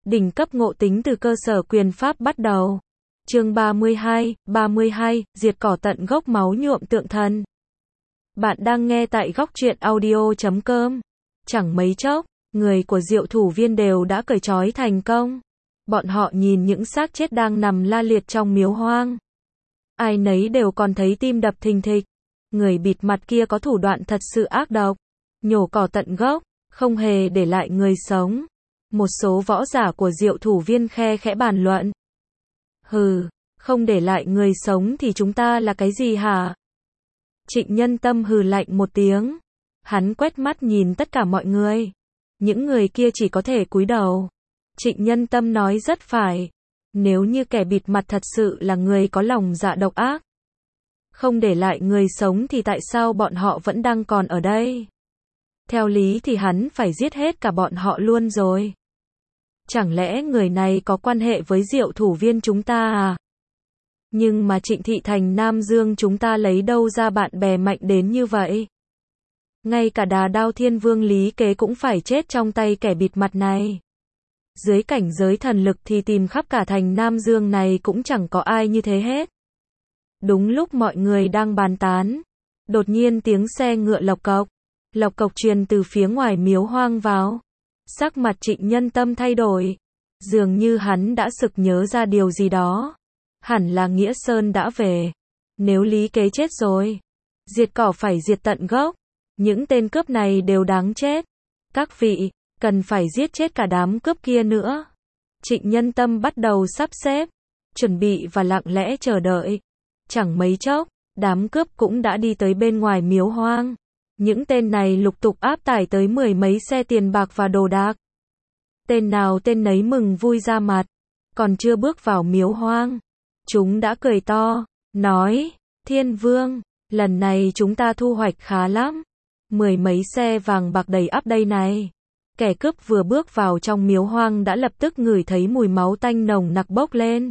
Đỉnh cấp ngộ tính từ cơ sở quyền pháp bắt đầu. Chương 32, diệt cỏ tận gốc máu nhuộm tượng thần. Bạn đang nghe tại góc truyện audio.com. Chẳng mấy chốc, người của Diệu Thủ Viên đều đã cởi trói thành công. Bọn họ nhìn những xác chết đang nằm la liệt trong miếu hoang. Ai nấy đều còn thấy tim đập thình thịch. Người bịt mặt kia có thủ đoạn thật sự ác độc. Nhổ cỏ tận gốc, không hề để lại người sống. Một số võ giả của Diệu Thủ Viên khe khẽ bàn luận. Hừ, không để lại người sống thì chúng ta là cái gì hả? Trịnh Nhân Tâm hừ lạnh một tiếng. Hắn quét mắt nhìn tất cả mọi người. Những người kia chỉ có thể cúi đầu. Trịnh Nhân Tâm nói rất phải. Nếu như kẻ bịt mặt thật sự là người có lòng dạ độc ác, không để lại người sống thì tại sao bọn họ vẫn đang còn ở đây? Theo lý thì hắn phải giết hết cả bọn họ luôn rồi. Chẳng lẽ người này có quan hệ với Diệu Thủ Viên chúng ta à? Nhưng mà Trịnh Thị Thành Nam Dương chúng ta lấy đâu ra bạn bè mạnh đến như vậy? Ngay cả Đà Đao Thiên Vương Lý Kế cũng phải chết trong tay kẻ bịt mặt này. Dưới cảnh giới thần lực thì tìm khắp cả thành Nam Dương này cũng chẳng có ai như thế hết. Đúng lúc mọi người đang bàn tán, đột nhiên tiếng xe ngựa lộc cộc truyền từ phía ngoài miếu hoang vào. Sắc mặt Trịnh Nhân Tâm thay đổi, dường như hắn đã sực nhớ ra điều gì đó. Hẳn là Nghĩa Sơn đã về. Nếu Lý Kế chết rồi, diệt cỏ phải diệt tận gốc. Những tên cướp này đều đáng chết. Các vị, cần phải giết chết cả đám cướp kia nữa. Trịnh Nhân Tâm bắt đầu sắp xếp, chuẩn bị và lặng lẽ chờ đợi. Chẳng mấy chốc, đám cướp cũng đã đi tới bên ngoài miếu hoang. Những tên này lục tục áp tải tới 10 mấy xe tiền bạc và đồ đạc. Tên nào tên nấy mừng vui ra mặt. Còn chưa bước vào miếu hoang, chúng đã cười to, nói, Thiên Vương, lần này chúng ta thu hoạch khá lắm. 10 mấy xe vàng bạc đầy ắp đây này. Kẻ cướp vừa bước vào trong miếu hoang đã lập tức ngửi thấy mùi máu tanh nồng nặc bốc lên.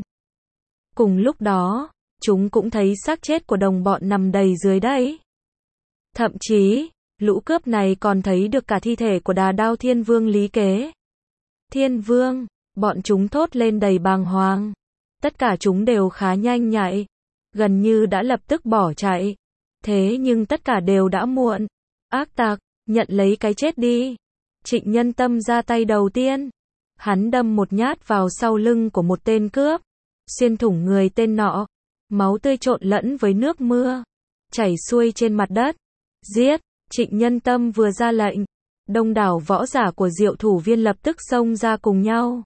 Cùng lúc đó, chúng cũng thấy xác chết của đồng bọn nằm đầy dưới đấy. Thậm chí, lũ cướp này còn thấy được cả thi thể của Đà Đao Thiên Vương Lý Kế. Thiên Vương, bọn chúng thốt lên đầy bàng hoàng. Tất cả chúng đều khá nhanh nhạy, gần như đã lập tức bỏ chạy. Thế nhưng tất cả đều đã muộn. Ác tặc, nhận lấy cái chết đi. Trịnh Nhân Tâm ra tay đầu tiên. Hắn đâm một nhát vào sau lưng của một tên cướp, xuyên thủng người tên nọ. Máu tươi trộn lẫn với nước mưa, chảy xuôi trên mặt đất. Giết! Trịnh Nhân Tâm vừa ra lệnh, đông đảo võ giả của Diệu Thủ Viên lập tức xông ra cùng nhau,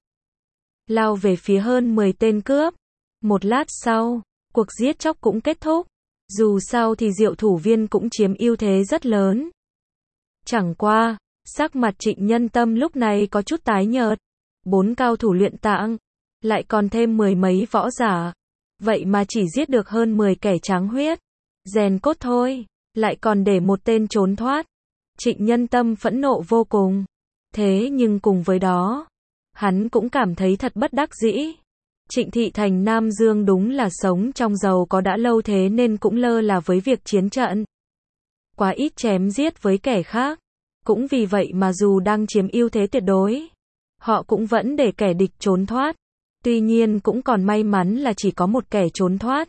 lao về phía hơn 10 tên cướp. Một lát sau, cuộc giết chóc cũng kết thúc. Dù sao thì Diệu Thủ Viên cũng chiếm ưu thế rất lớn. Chẳng qua, sắc mặt Trịnh Nhân Tâm lúc này có chút tái nhợt. 4 cao thủ luyện tạng, lại còn thêm 10 mấy võ giả. Vậy mà chỉ giết được hơn 10 kẻ tráng huyết, rèn cốt thôi, lại còn để một tên trốn thoát. Trịnh Nhân Tâm phẫn nộ vô cùng. Thế nhưng cùng với đó, hắn cũng cảm thấy thật bất đắc dĩ. Trịnh Thị Thành Nam Dương đúng là sống trong giàu có đã lâu thế nên cũng lơ là với việc chiến trận. Quá ít chém giết với kẻ khác. Cũng vì vậy mà dù đang chiếm ưu thế tuyệt đối, họ cũng vẫn để kẻ địch trốn thoát. Tuy nhiên cũng còn may mắn là chỉ có một kẻ trốn thoát.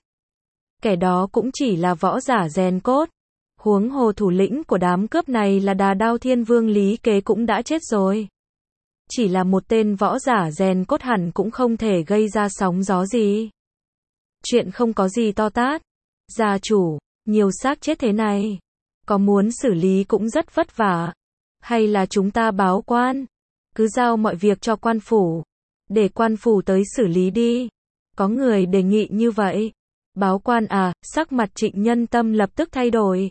Kẻ đó cũng chỉ là võ giả rèn cốt. Huống hồ thủ lĩnh của đám cướp này là Đà Đao Thiên Vương Lý Kế cũng đã chết rồi. Chỉ là một tên võ giả rèn cốt hẳn cũng không thể gây ra sóng gió gì. Chuyện không có gì to tát. Gia chủ, nhiều xác chết thế này, có muốn xử lý cũng rất vất vả. Hay là chúng ta báo quan, cứ giao mọi việc cho quan phủ, để quan phủ tới xử lý đi. Có người đề nghị như vậy. Báo quan à? Sắc mặt Trịnh Nhân Tâm lập tức thay đổi.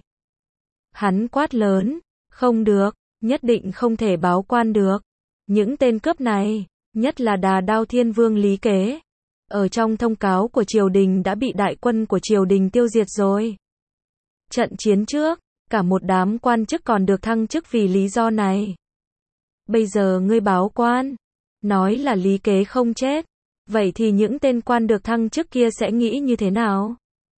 Hắn quát lớn, không được, nhất định không thể báo quan được. Những tên cướp này, nhất là Đà Đao Thiên Vương Lý Kế, ở trong thông cáo của triều đình đã bị đại quân của triều đình tiêu diệt rồi. Trận chiến trước, cả một đám quan chức còn được thăng chức vì lý do này. Bây giờ ngươi báo quan, nói là Lý Kế không chết, vậy thì những tên quan được thăng chức kia sẽ nghĩ như thế nào?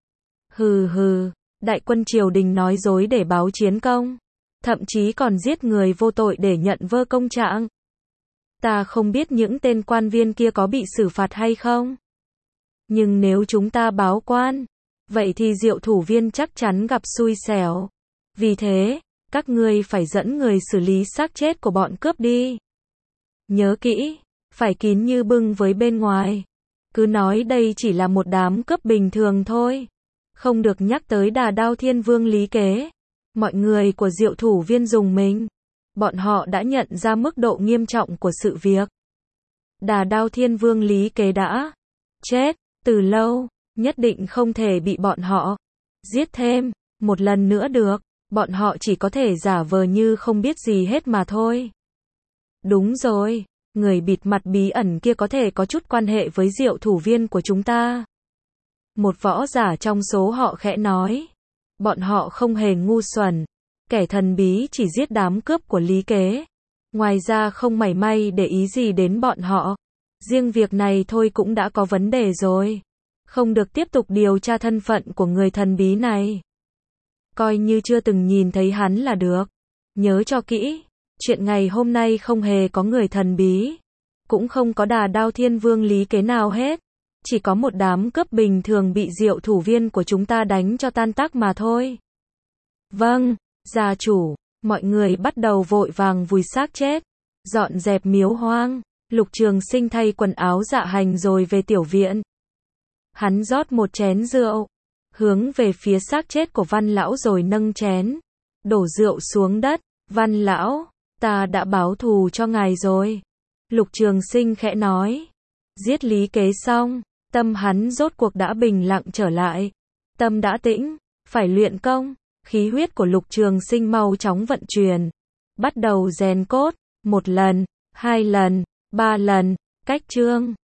Hừ hừ, đại quân triều đình nói dối để báo chiến công, thậm chí còn giết người vô tội để nhận vơ công trạng. Ta không biết những tên quan viên kia có bị xử phạt hay không. Nhưng nếu chúng ta báo quan, vậy thì Diệu thủ viên chắc chắn gặp xui xẻo. Vì thế, các ngươi phải dẫn người xử lý xác chết của bọn cướp đi. Nhớ kỹ, phải kín như bưng với bên ngoài. Cứ nói đây chỉ là một đám cướp bình thường thôi. Không được nhắc tới Đà Đao Thiên Vương Lý Kế. Mọi người của Diệu thủ viên rùng mình. Bọn họ đã nhận ra mức độ nghiêm trọng của sự việc. Đà Đao Thiên Vương Lý Kế đã chết từ lâu, nhất định không thể bị bọn họ giết thêm một lần nữa được. Bọn họ chỉ có thể giả vờ như không biết gì hết mà thôi. Đúng rồi, người bịt mặt bí ẩn kia có thể có chút quan hệ với Diệu thủ viên của chúng ta. Một võ giả trong số họ khẽ nói. Bọn họ không hề ngu xuẩn. Kẻ thần bí chỉ giết đám cướp của Lý Kế. Ngoài ra không mảy may để ý gì đến bọn họ. Riêng việc này thôi cũng đã có vấn đề rồi. Không được tiếp tục điều tra thân phận của người thần bí này. Coi như chưa từng nhìn thấy hắn là được. Nhớ cho kỹ, chuyện ngày hôm nay không hề có người thần bí. Cũng không có Đà Đao Thiên Vương Lý Kế nào hết. Chỉ có một đám cướp bình thường bị Diệu thủ viên của chúng ta đánh cho tan tác mà thôi. Vâng, gia chủ. Mọi người bắt đầu vội vàng vùi xác chết, dọn dẹp miếu hoang. Lục Trường Sinh thay quần áo dạ hành rồi về tiểu viện. Hắn rót một chén rượu, hướng về phía xác chết của Văn lão rồi nâng chén, đổ rượu xuống đất. Văn lão, ta đã báo thù cho ngài rồi. Lục Trường Sinh khẽ nói. Giết Lý Kế xong, tâm hắn rốt cuộc đã bình lặng trở lại. Tâm đã tĩnh, phải luyện công. Khí huyết của Lục Trường Sinh mau chóng vận chuyển, bắt đầu rèn cốt. 1 lần, 2 lần, 3 lần, cách chương.